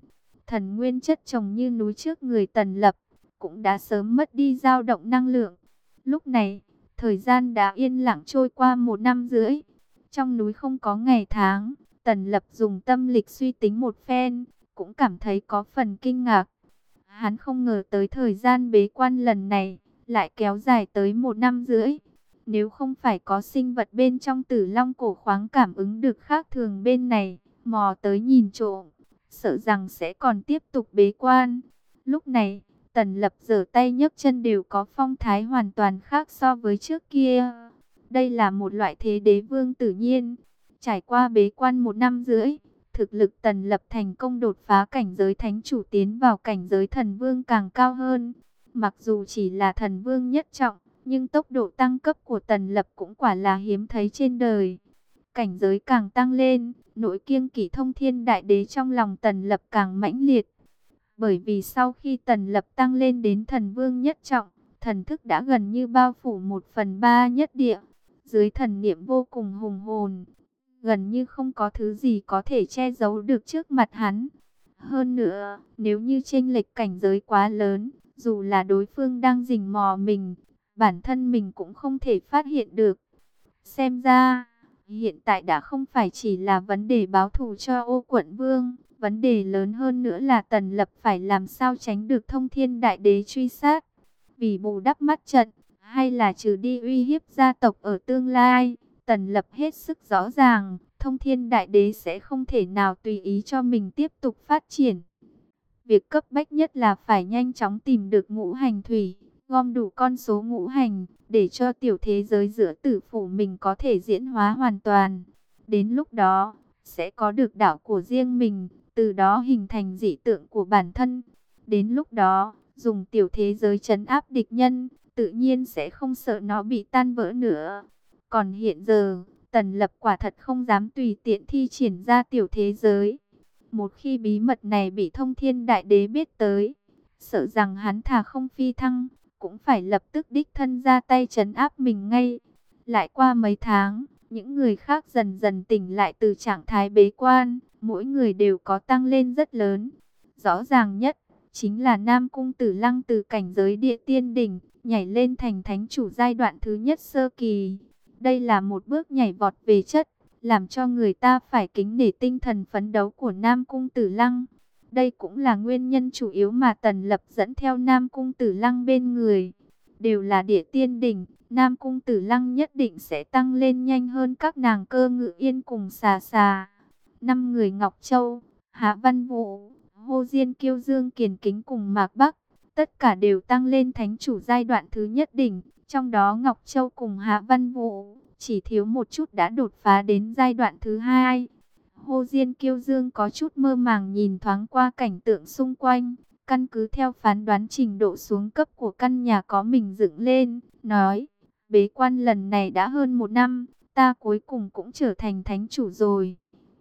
thần nguyên chất chồng như núi trước người Tần Lập, cũng đã sớm mất đi dao động năng lượng. Lúc này, thời gian đã yên lặng trôi qua một năm rưỡi. Trong núi không có ngày tháng, Tần Lập dùng tâm lịch suy tính một phen, cũng cảm thấy có phần kinh ngạc. Hắn không ngờ tới thời gian bế quan lần này, lại kéo dài tới một năm rưỡi. Nếu không phải có sinh vật bên trong Tử Long cổ khoáng cảm ứng được khác thường bên này, mò tới nhìn trộm, sợ rằng sẽ còn tiếp tục bế quan. Lúc này, Tần Lập giở tay nhấc chân đều có phong thái hoàn toàn khác so với trước kia. Đây là một loại thế đế vương tự nhiên. Trải qua bế quan một năm rưỡi, thực lực Tần Lập thành công đột phá cảnh giới thánh chủ tiến vào cảnh giới thần vương càng cao hơn. Mặc dù chỉ là thần vương nhất trọng, nhưng tốc độ tăng cấp của Tần Lập cũng quả là hiếm thấy trên đời. Cảnh giới càng tăng lên, nỗi kiêng kỵ thông thiên đại đế trong lòng Tần Lập càng mãnh liệt. Bởi vì sau khi Tần Lập tăng lên đến thần vương nhất trọng, thần thức đã gần như bao phủ một phần ba nhất địa. Dưới thần niệm vô cùng hùng hồn, gần như không có thứ gì có thể che giấu được trước mặt hắn. Hơn nữa, nếu như chênh lệch cảnh giới quá lớn, dù là đối phương đang rình mò mình, bản thân mình cũng không thể phát hiện được. Xem ra, hiện tại đã không phải chỉ là vấn đề báo thù cho Ô Quận Vương, vấn đề lớn hơn nữa là Tần Lập phải làm sao tránh được thông thiên đại đế truy sát. Vì bù đắp mắt trận, hay là trừ đi uy hiếp gia tộc ở tương lai, Tần Lập hết sức rõ ràng, thông thiên đại đế sẽ không thể nào tùy ý cho mình tiếp tục phát triển. Việc cấp bách nhất là phải nhanh chóng tìm được ngũ hành thủy, gom đủ con số ngũ hành, để cho tiểu thế giới giữa tử phủ mình có thể diễn hóa hoàn toàn. Đến lúc đó, sẽ có được đảo của riêng mình, từ đó hình thành dị tượng của bản thân. Đến lúc đó, dùng tiểu thế giới trấn áp địch nhân, tự nhiên sẽ không sợ nó bị tan vỡ nữa. Còn hiện giờ, Tần Lập quả thật không dám tùy tiện thi triển ra tiểu thế giới. Một khi bí mật này bị thông thiên đại đế biết tới, sợ rằng hắn thà không phi thăng, cũng phải lập tức đích thân ra tay trấn áp mình ngay. Lại qua mấy tháng, những người khác dần dần tỉnh lại từ trạng thái bế quan, mỗi người đều có tăng lên rất lớn. Rõ ràng nhất, chính là Nam Cung Tử Lăng từ cảnh giới địa tiên đỉnh, nhảy lên thành thánh chủ giai đoạn thứ nhất sơ kỳ. Đây là một bước nhảy vọt về chất, làm cho người ta phải kính nể tinh thần phấn đấu của Nam Cung Tử Lăng. Đây cũng là nguyên nhân chủ yếu mà Tần Lập dẫn theo Nam Cung Tử Lăng bên người. Đều là địa tiên đỉnh, Nam Cung Tử Lăng nhất định sẽ tăng lên nhanh hơn các nàng Cơ Ngự Yên cùng Xà Xà. Năm người Ngọc Châu, Hạ Văn Vũ, Hồ Diên Kiêu Dương Kiền Kính cùng Mạc Bắc, tất cả đều tăng lên thánh chủ giai đoạn thứ nhất đỉnh. Trong đó Ngọc Châu cùng Hạ Văn Vũ chỉ thiếu một chút đã đột phá đến giai đoạn thứ hai. Hồ Diên Kiêu Dương có chút mơ màng nhìn thoáng qua cảnh tượng xung quanh, căn cứ theo phán đoán trình độ xuống cấp của căn nhà có mình dựng lên, nói, bế quan lần này đã hơn một năm, ta cuối cùng cũng trở thành thánh chủ rồi.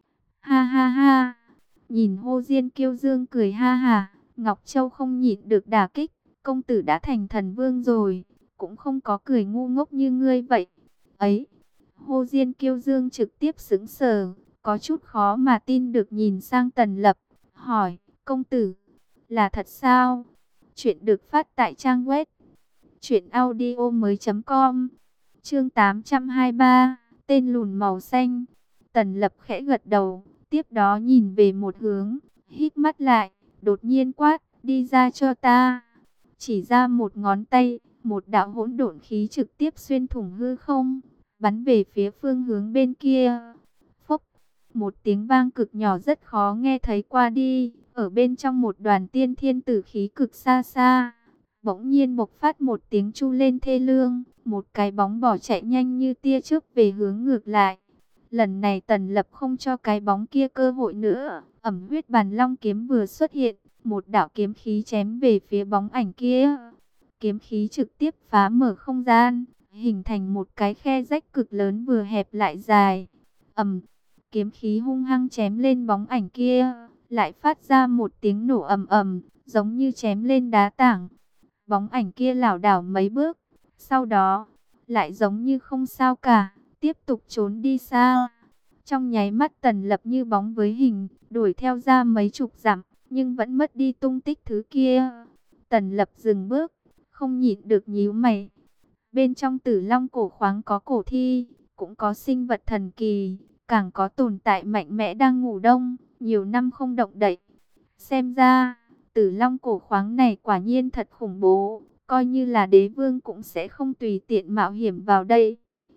Ha ha ha, nhìn Hồ Diên Kiêu Dương cười ha ha, Ngọc Châu không nhịn được đả kích, công tử đã thành thần vương rồi, cũng không có cười ngu ngốc như ngươi vậy. Ấy, Hồ Diên Kiêu Dương trực tiếp sững sờ, có chút khó mà tin được nhìn sang Tần Lập, hỏi, công tử, là thật sao? Chuyện được phát tại trang web truyện audio mới chấm com. Chương tám trăm hai mươi ba, tên lùn màu xanh. Tần Lập khẽ gật đầu, tiếp đó nhìn về một hướng, hít mắt lại, đột nhiên quát, đi ra cho ta. Chỉ ra một ngón tay, một đạo hỗn độn khí trực tiếp xuyên thủng hư không, bắn về phía phương hướng bên kia. Phốc, một tiếng vang cực nhỏ rất khó nghe thấy qua đi, ở bên trong một đoàn tiên thiên tử khí cực xa xa, bỗng nhiên bộc phát một tiếng chu lên thê lương, một cái bóng bỏ chạy nhanh như tia chớp về hướng ngược lại. Lần này Tần Lập không cho cái bóng kia cơ hội nữa, ẩm huyết bàn long kiếm vừa xuất hiện, một đạo kiếm khí chém về phía bóng ảnh kia. Kiếm khí trực tiếp phá mở không gian, hình thành một cái khe rách cực lớn vừa hẹp lại dài. Ầm, kiếm khí hung hăng chém lên bóng ảnh kia, lại phát ra một tiếng nổ ầm ầm, giống như chém lên đá tảng. Bóng ảnh kia lảo đảo mấy bước, sau đó lại giống như không sao cả, tiếp tục trốn đi xa. Trong nháy mắt Tần Lập như bóng với hình, đuổi theo ra mấy chục dặm, nhưng vẫn mất đi tung tích thứ kia. Tần Lập dừng bước, không nhịn được nhíu mày. Bên trong Tử Long cổ khoáng có cổ thi, cũng có sinh vật thần kỳ, càng có tồn tại mạnh mẽ đang ngủ đông, nhiều năm không động đậy. Xem ra, Tử Long cổ khoáng này quả nhiên thật khủng bố, coi như là đế vương cũng sẽ không tùy tiện mạo hiểm vào đây.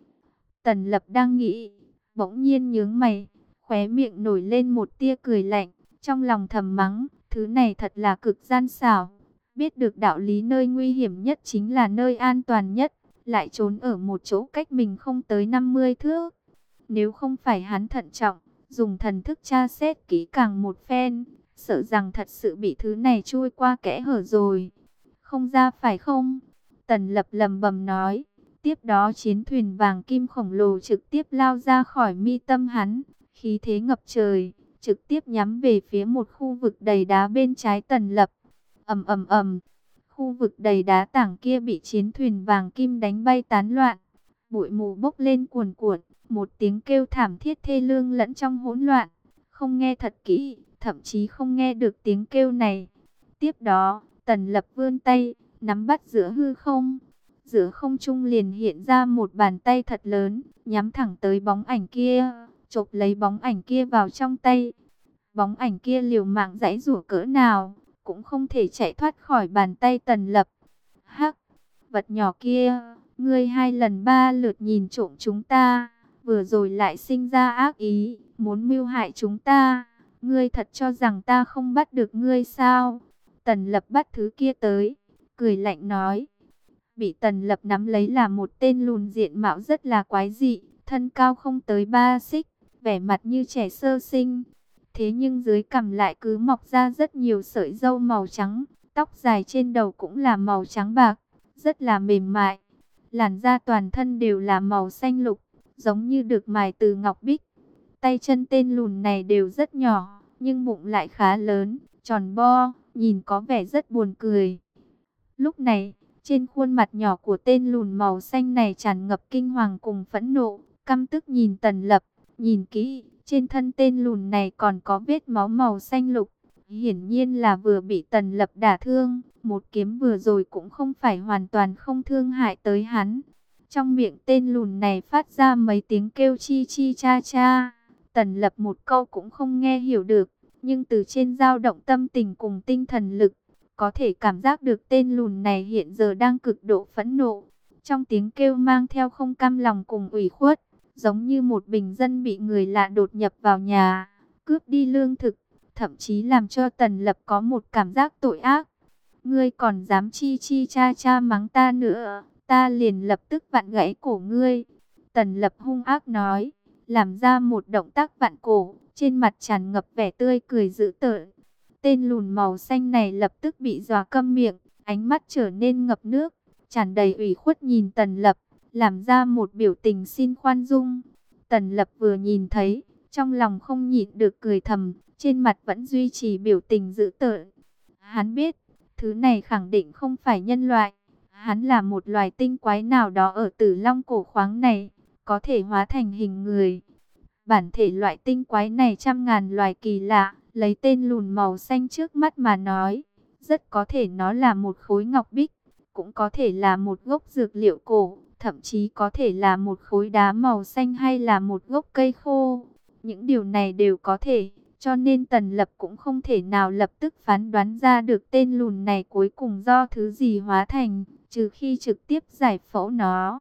Tần Lập đang nghĩ, bỗng nhiên nhướng mày, khóe miệng nổi lên một tia cười lạnh, trong lòng thầm mắng, thứ này thật là cực gian xảo. Biết được đạo lý nơi nguy hiểm nhất chính là nơi an toàn nhất, lại trốn ở một chỗ cách mình không tới năm mươi thước. Nếu không phải hắn thận trọng, dùng thần thức tra xét kỹ càng một phen, sợ rằng thật sự bị thứ này chui qua kẽ hở rồi. Không ra phải không? Tần Lập lầm bầm nói. Tiếp đó chiến thuyền vàng kim khổng lồ trực tiếp lao ra khỏi mi tâm hắn, khí thế ngập trời, trực tiếp nhắm về phía một khu vực đầy đá bên trái Tần Lập. Ầm ầm ầm, khu vực đầy đá tảng kia bị chiến thuyền vàng kim đánh bay tán loạn, bụi mù bốc lên cuồn cuộn, một tiếng kêu thảm thiết thê lương lẫn trong hỗn loạn. Không nghe thật kỹ, thậm chí không nghe được tiếng kêu này. Tiếp đó, Tần Lập vươn tay, nắm bắt giữa hư không. Giữa không trung liền hiện ra một bàn tay thật lớn, nhắm thẳng tới bóng ảnh kia, chộp lấy bóng ảnh kia vào trong tay. Bóng ảnh kia liều mạng giãy giụa cỡ nào, cũng không thể chạy thoát khỏi bàn tay Tần Lập. Hắc, vật nhỏ kia, ngươi hai lần ba lượt nhìn trộm chúng ta, vừa rồi lại sinh ra ác ý, muốn mưu hại chúng ta. Ngươi thật cho rằng ta không bắt được ngươi sao? Tần Lập bắt thứ kia tới, cười lạnh nói. Bị Tần Lập nắm lấy là một tên lùn diện mạo rất là quái dị, thân cao không tới ba xích, vẻ mặt như trẻ sơ sinh. Thế nhưng dưới cằm lại cứ mọc ra rất nhiều sợi râu màu trắng, tóc dài trên đầu cũng là màu trắng bạc, rất là mềm mại. Làn da toàn thân đều là màu xanh lục, giống như được mài từ ngọc bích. Tay chân tên lùn này đều rất nhỏ, nhưng bụng lại khá lớn, tròn bo, nhìn có vẻ rất buồn cười. Lúc này, trên khuôn mặt nhỏ của tên lùn màu xanh này tràn ngập kinh hoàng cùng phẫn nộ, căm tức nhìn Tần Lập, nhìn kỹ, trên thân tên lùn này còn có vết máu màu xanh lục, hiển nhiên là vừa bị Tần Lập đả thương, một kiếm vừa rồi cũng không phải hoàn toàn không thương hại tới hắn. Trong miệng tên lùn này phát ra mấy tiếng kêu chi chi cha cha, Tần Lập một câu cũng không nghe hiểu được, nhưng từ trên dao động tâm tình cùng tinh thần lực, có thể cảm giác được tên lùn này hiện giờ đang cực độ phẫn nộ. Trong tiếng kêu mang theo không cam lòng cùng ủy khuất, giống như một bình dân bị người lạ đột nhập vào nhà, cướp đi lương thực, thậm chí làm cho Tần Lập có một cảm giác tội ác. Ngươi còn dám chi chi cha cha mắng ta nữa, ta liền lập tức vặn gãy cổ ngươi. Tần Lập hung ác nói, làm ra một động tác vặn cổ, trên mặt tràn ngập vẻ tươi cười dữ tợn. Tên lùn màu xanh này lập tức bị dọa câm miệng, ánh mắt trở nên ngập nước, tràn đầy ủy khuất nhìn Tần Lập, làm ra một biểu tình xin khoan dung. Tần Lập vừa nhìn thấy, trong lòng không nhịn được cười thầm, trên mặt vẫn duy trì biểu tình dữ tợn. Hắn biết, thứ này khẳng định không phải nhân loại, hắn là một loài tinh quái nào đó ở Tử Long cổ khoáng này, có thể hóa thành hình người. Bản thể loại tinh quái này trăm ngàn loài kỳ lạ, lấy tên lùn màu xanh trước mắt mà nói, rất có thể nó là một khối ngọc bích, cũng có thể là một gốc dược liệu cổ, thậm chí có thể là một khối đá màu xanh hay là một gốc cây khô. Những điều này đều có thể, cho nên Tần Lập cũng không thể nào lập tức phán đoán ra được tên lùn này cuối cùng do thứ gì hóa thành, trừ khi trực tiếp giải phẫu nó.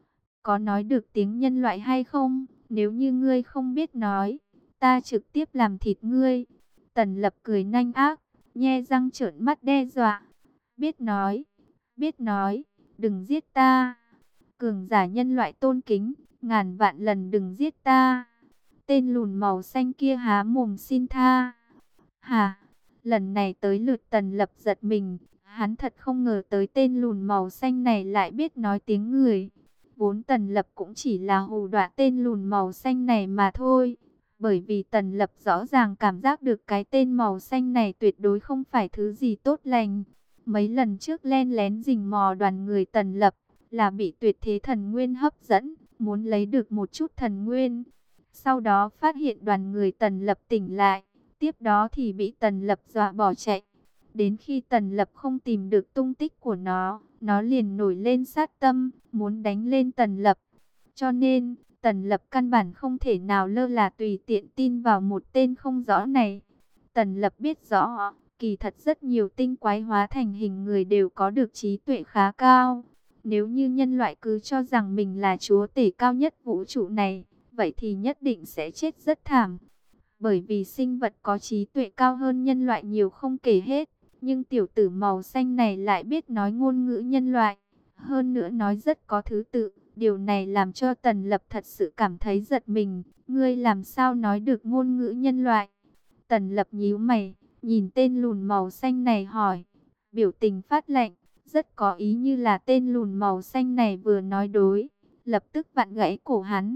Có nói được tiếng nhân loại hay không? Nếu như ngươi không biết nói, ta trực tiếp làm thịt ngươi. Tần Lập cười nanh ác, nhe răng trợn mắt đe dọa. Biết nói, biết nói, đừng giết ta. Cường giả nhân loại tôn kính, ngàn vạn lần đừng giết ta. Tên lùn màu xanh kia há mồm xin tha. Hà, lần này tới lượt Tần Lập giật mình. Hắn thật không ngờ tới tên lùn màu xanh này lại biết nói tiếng người. Vốn Tần Lập cũng chỉ là hù dọa tên lùn màu xanh này mà thôi. Bởi vì Tần Lập rõ ràng cảm giác được cái tên màu xanh này tuyệt đối không phải thứ gì tốt lành. Mấy lần trước len lén rình mò đoàn người Tần Lập là bị tuyệt thế thần nguyên hấp dẫn, muốn lấy được một chút thần nguyên. Sau đó phát hiện đoàn người Tần Lập tỉnh lại, Tiếp đó thì bị Tần Lập dọa bỏ chạy. Đến khi Tần Lập không tìm được tung tích của nó, nó liền nổi lên sát tâm, muốn đánh lên Tần Lập. Cho nên, Tần Lập căn bản không thể nào lơ là tùy tiện tin vào một tên không rõ này. Tần Lập biết rõ, kỳ thật rất nhiều tinh quái hóa thành hình người đều có được trí tuệ khá cao. Nếu như nhân loại cứ cho rằng mình là chúa tể cao nhất vũ trụ này, vậy thì nhất định sẽ chết rất thảm. Bởi vì sinh vật có trí tuệ cao hơn nhân loại nhiều không kể hết. Nhưng tiểu tử màu xanh này lại biết nói ngôn ngữ nhân loại. Hơn nữa nói rất có thứ tự. Điều này làm cho Tần Lập thật sự cảm thấy giật mình. Ngươi làm sao nói được ngôn ngữ nhân loại? Tần Lập nhíu mày, nhìn tên lùn màu xanh này hỏi. Biểu tình phát lạnh, rất có ý như là tên lùn màu xanh này vừa nói đối. Lập tức vặn gãy cổ hắn.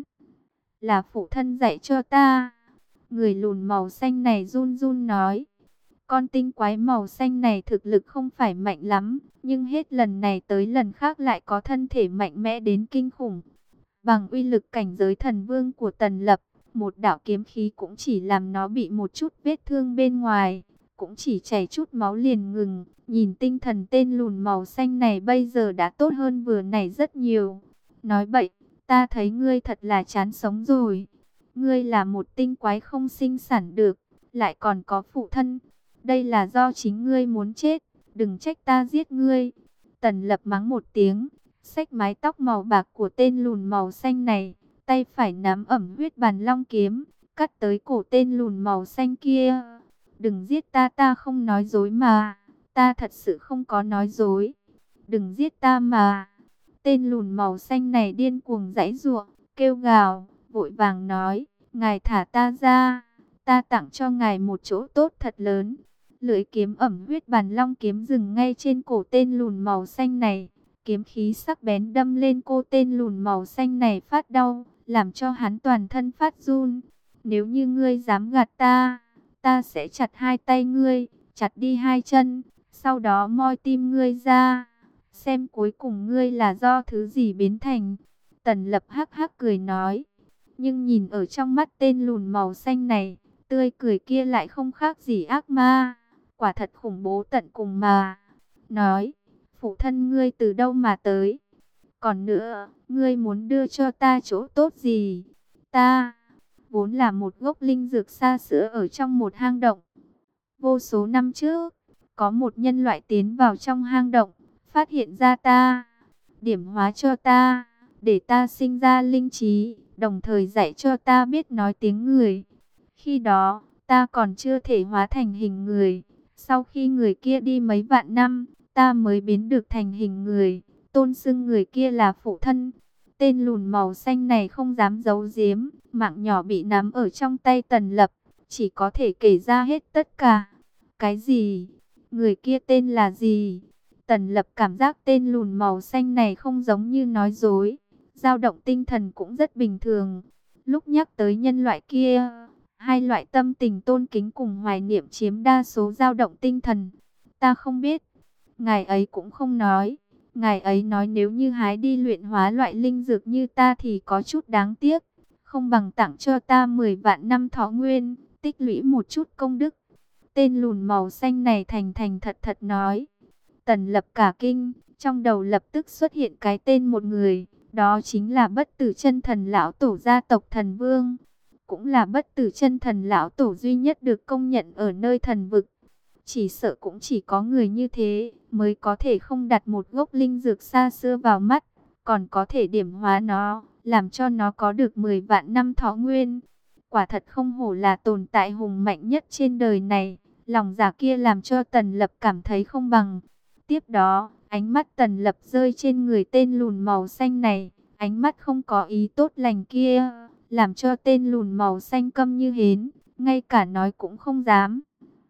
Là phụ thân dạy cho ta. Người lùn màu xanh này run run nói. Con tinh quái màu xanh này thực lực không phải mạnh lắm, nhưng hết lần này tới lần khác lại có thân thể mạnh mẽ đến kinh khủng. Bằng uy lực cảnh giới thần vương của Tần Lập, một đạo kiếm khí cũng chỉ làm nó bị một chút vết thương bên ngoài, cũng chỉ chảy chút máu liền ngừng. Nhìn tinh thần tên lùn màu xanh này bây giờ đã tốt hơn vừa nãy rất nhiều. Nói bậy, ta thấy ngươi thật là chán sống rồi. Ngươi là một tinh quái không sinh sản được, lại còn có phụ thân. Đây là do chính ngươi muốn chết, đừng trách ta giết ngươi. Tần Lập mắng một tiếng, xách mái tóc màu bạc của tên lùn màu xanh này, tay phải nắm ẩm huyết bàn long kiếm, cắt tới cổ tên lùn màu xanh kia. Đừng giết ta, ta không nói dối mà, ta thật sự không có nói dối. Đừng giết ta mà. Tên lùn màu xanh này điên cuồng giãy giụa, kêu gào, vội vàng nói, ngài thả ta ra, ta tặng cho ngài một chỗ tốt thật lớn. Lưỡi kiếm ẩm huyết bàn long kiếm dừng ngay trên cổ tên lùn màu xanh này. Kiếm khí sắc bén đâm lên cô tên lùn màu xanh này phát đau, làm cho hắn toàn thân phát run. Nếu như ngươi dám gạt ta, ta sẽ chặt hai tay ngươi, chặt đi hai chân, sau đó moi tim ngươi ra, xem cuối cùng ngươi là do thứ gì biến thành. Tần Lập hắc hắc cười nói, nhưng nhìn ở trong mắt tên lùn màu xanh này, tươi cười kia lại không khác gì ác ma. Quả thật khủng bố tận cùng mà. Nói, phụ thân ngươi từ đâu mà tới? Còn nữa, ngươi muốn đưa cho ta chỗ tốt gì? Ta, vốn là một gốc linh dược xa xưa ở trong một hang động. Vô số năm trước, có một nhân loại tiến vào trong hang động, phát hiện ra ta, điểm hóa cho ta, để ta sinh ra linh trí, đồng thời dạy cho ta biết nói tiếng người. Khi đó, ta còn chưa thể hóa thành hình người. Sau khi người kia đi mấy vạn năm, ta mới biến được thành hình người, tôn xưng người kia là phụ thân. Tên lùn màu xanh này không dám giấu giếm, mạng nhỏ bị nắm ở trong tay Tần Lập, chỉ có thể kể ra hết tất cả. Cái gì? Người kia tên là gì? Tần Lập cảm giác tên lùn màu xanh này không giống như nói dối, dao động tinh thần cũng rất bình thường. Lúc nhắc tới nhân loại kia, hai loại tâm tình tôn kính cùng hoài niệm chiếm đa số dao động tinh thần. Ta không biết. Ngài ấy cũng không nói. Ngài ấy nói nếu như hái đi luyện hóa loại linh dược như ta thì có chút đáng tiếc. Không bằng tặng cho ta mười vạn năm thọ nguyên, tích lũy một chút công đức. Tên lùn màu xanh này thành thành thật thật nói. Tần Lập cả kinh, trong đầu lập tức xuất hiện cái tên một người. Đó chính là Bất Tử Chân Thần lão tổ gia tộc Thần Vương. Cũng là Bất Tử Chân Thần lão tổ duy nhất được công nhận ở nơi thần vực. Chỉ sợ cũng chỉ có người như thế mới có thể không đặt một gốc linh dược xa xưa vào mắt, còn có thể điểm hóa nó, làm cho nó có được mười vạn năm thọ nguyên. Quả thật không hổ là tồn tại hùng mạnh nhất trên đời này. Lòng giả kia làm cho Tần Lập cảm thấy không bằng. Tiếp đó, ánh mắt Tần Lập rơi trên người tên lùn màu xanh này, ánh mắt không có ý tốt lành kia, làm cho tên lùn màu xanh câm như hến, ngay cả nói cũng không dám.